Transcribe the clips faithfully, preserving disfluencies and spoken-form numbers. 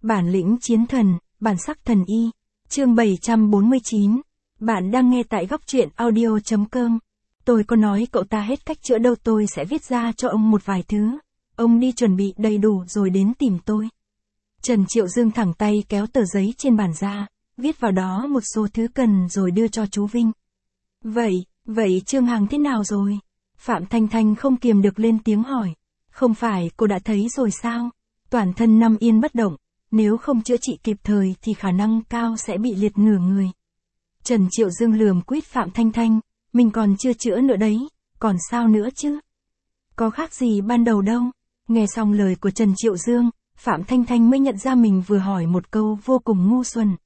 Bản lĩnh chiến thần, bản sắc thần y. Chương bảy trăm bốn mươi chín. Bạn đang nghe tại góc truyện audio chấm com. Tôi có nói cậu ta hết cách chữa đâu, tôi sẽ viết ra cho ông một vài thứ. Ông đi chuẩn bị đầy đủ rồi đến tìm tôi. Trần Triệu Dương thẳng tay kéo tờ giấy trên bàn ra, viết vào đó một số thứ cần rồi đưa cho chú Vinh. Vậy, vậy Trương Hằng thế nào rồi? Phạm Thanh Thanh không kiềm được lên tiếng hỏi. Không phải cô đã thấy rồi sao? Toàn thân nằm yên bất động, nếu không chữa trị kịp thời thì khả năng cao sẽ bị liệt nửa người. Trần Triệu Dương lườm quýt Phạm Thanh Thanh, mình còn chưa chữa nữa đấy, còn sao nữa chứ? Có khác gì ban đầu đâu. Nghe xong lời của Trần Triệu Dương, Phạm Thanh Thanh mới nhận ra mình vừa hỏi một câu vô cùng ngu xuẩn.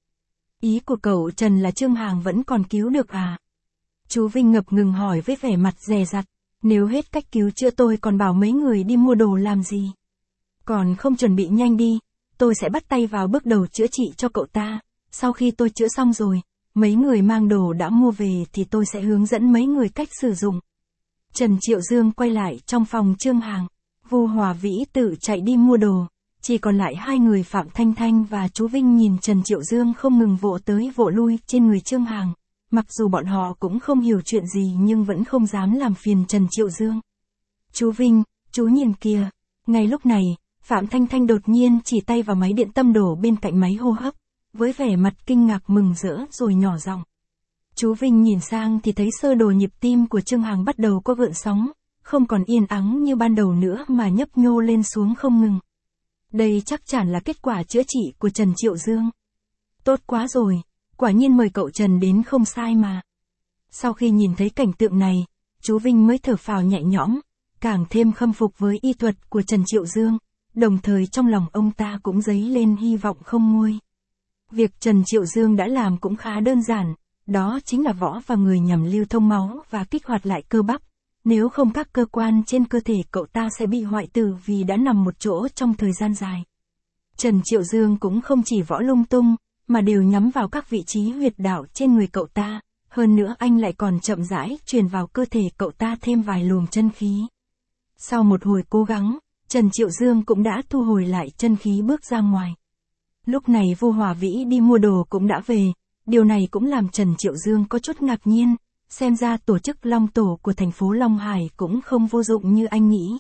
Ý của cậu Trần là Trương Hằng vẫn còn cứu được à? Chú Vinh ngập ngừng hỏi với vẻ mặt dè dặt, nếu hết cách cứu chữa tôi còn bảo mấy người đi mua đồ làm gì? Còn không chuẩn bị nhanh đi, tôi sẽ bắt tay vào bước đầu chữa trị cho cậu ta, sau khi tôi chữa xong rồi, mấy người mang đồ đã mua về thì tôi sẽ hướng dẫn mấy người cách sử dụng. Trần Triệu Dương quay lại trong phòng Trương Hằng, Vu Hòa Vĩ tự chạy đi mua đồ, chỉ còn lại hai người Phạm Thanh Thanh và chú Vinh nhìn Trần Triệu Dương không ngừng vỗ tới vỗ lui trên người Trương Hằng. Mặc dù bọn họ cũng không hiểu chuyện gì nhưng vẫn không dám làm phiền Trần Triệu Dương. Chú Vinh, chú nhìn kìa. Ngay lúc này, Phạm Thanh Thanh đột nhiên chỉ tay vào máy điện tâm đổ bên cạnh máy hô hấp, với vẻ mặt kinh ngạc mừng rỡ rồi nhỏ giọng. Chú Vinh nhìn sang thì thấy sơ đồ nhịp tim của Trương Hằng bắt đầu có gợn sóng, không còn yên ắng như ban đầu nữa mà nhấp nhô lên xuống không ngừng. Đây chắc chắn là kết quả chữa trị của Trần Triệu Dương. Tốt quá rồi, quả nhiên mời cậu Trần đến không sai mà. Sau khi nhìn thấy cảnh tượng này, chú Vinh mới thở phào nhẹ nhõm, càng thêm khâm phục với y thuật của Trần Triệu Dương, đồng thời trong lòng ông ta cũng dấy lên hy vọng không nguôi. Việc Trần Triệu Dương đã làm cũng khá đơn giản, đó chính là võ vào người nhằm lưu thông máu và kích hoạt lại cơ bắp. Nếu không các cơ quan trên cơ thể cậu ta sẽ bị hoại tử vì đã nằm một chỗ trong thời gian dài. Trần Triệu Dương cũng không chỉ võ lung tung, mà đều nhắm vào các vị trí huyệt đạo trên người cậu ta, hơn nữa anh lại còn chậm rãi truyền vào cơ thể cậu ta thêm vài luồng chân khí. Sau một hồi cố gắng, Trần Triệu Dương cũng đã thu hồi lại chân khí bước ra ngoài. Lúc này Vu Hòa Vĩ đi mua đồ cũng đã về, điều này cũng làm Trần Triệu Dương có chút ngạc nhiên, xem ra tổ chức Long Tổ của thành phố Long Hải cũng không vô dụng như anh nghĩ.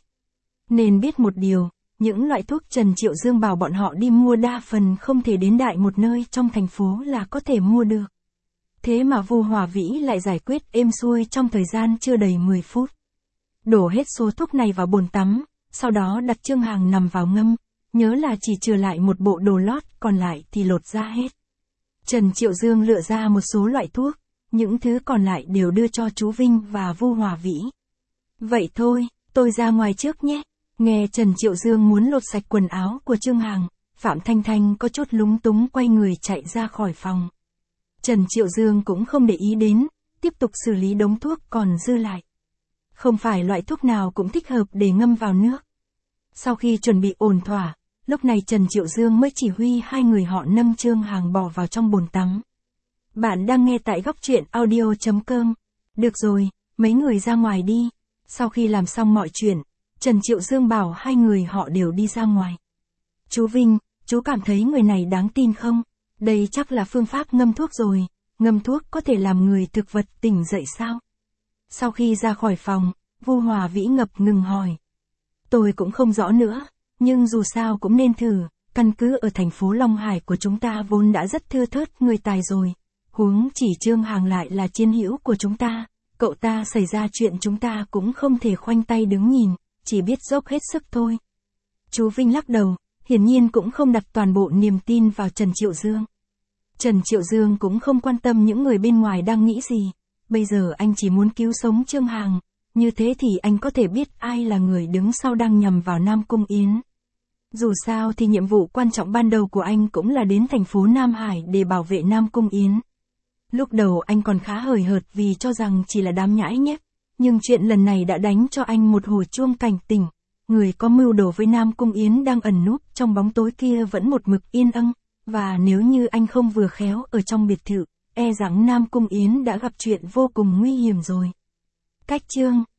Nên biết một điều, những loại thuốc Trần Triệu Dương bảo bọn họ đi mua đa phần không thể đến đại một nơi trong thành phố là có thể mua được. Thế mà Vu Hòa Vĩ lại giải quyết êm xuôi trong thời gian chưa đầy mười phút. Đổ hết số thuốc này vào bồn tắm, sau đó đặt Trương Hằng nằm vào ngâm, nhớ là chỉ trừ lại một bộ đồ lót, còn lại thì lột ra hết. Trần Triệu Dương lựa ra một số loại thuốc, những thứ còn lại đều đưa cho chú Vinh và Vu Hòa Vĩ. Vậy thôi, tôi ra ngoài trước nhé. Nghe Trần Triệu Dương muốn lột sạch quần áo của Trương Hằng, Phạm Thanh Thanh có chút lúng túng quay người chạy ra khỏi phòng. Trần Triệu Dương cũng không để ý đến, tiếp tục xử lý đống thuốc còn dư lại. Không phải loại thuốc nào cũng thích hợp để ngâm vào nước. Sau khi chuẩn bị ổn thỏa, lúc này Trần Triệu Dương mới chỉ huy hai người họ nâng Trương Hằng bỏ vào trong bồn tắm. Bạn đang nghe tại góc truyện audio chấm com. Được rồi, mấy người ra ngoài đi. Sau khi làm xong mọi chuyện, Trần Triệu Dương bảo hai người họ đều đi ra ngoài. Chú Vinh, chú cảm thấy người này đáng tin không? Đây chắc là phương pháp ngâm thuốc rồi. Ngâm thuốc có thể làm người thực vật tỉnh dậy sao? Sau khi ra khỏi phòng, Vu Hòa Vĩ ngập ngừng hỏi. Tôi cũng không rõ nữa, nhưng dù sao cũng nên thử, căn cứ ở thành phố Long Hải của chúng ta vốn đã rất thưa thớt người tài rồi. Huống chỉ Trương Hằng lại là chiến hữu của chúng ta, cậu ta xảy ra chuyện chúng ta cũng không thể khoanh tay đứng nhìn, chỉ biết dốc hết sức thôi. Chú Vinh lắc đầu, hiển nhiên cũng không đặt toàn bộ niềm tin vào Trần Triệu Dương. Trần Triệu Dương cũng không quan tâm những người bên ngoài đang nghĩ gì, bây giờ anh chỉ muốn cứu sống Trương Hằng, như thế thì anh có thể biết ai là người đứng sau đang nhằm vào Nam Cung Yến. Dù sao thì nhiệm vụ quan trọng ban đầu của anh cũng là đến thành phố Nam Hải để bảo vệ Nam Cung Yến. Lúc đầu anh còn khá hời hợt vì cho rằng chỉ là đám nhãi nhép, nhưng chuyện lần này đã đánh cho anh một hồi chuông cảnh tỉnh, người có mưu đồ với Nam Cung Yến đang ẩn núp trong bóng tối kia vẫn một mực yên âng, và nếu như anh không vừa khéo ở trong biệt thự, e rằng Nam Cung Yến đã gặp chuyện vô cùng nguy hiểm rồi. Cách chương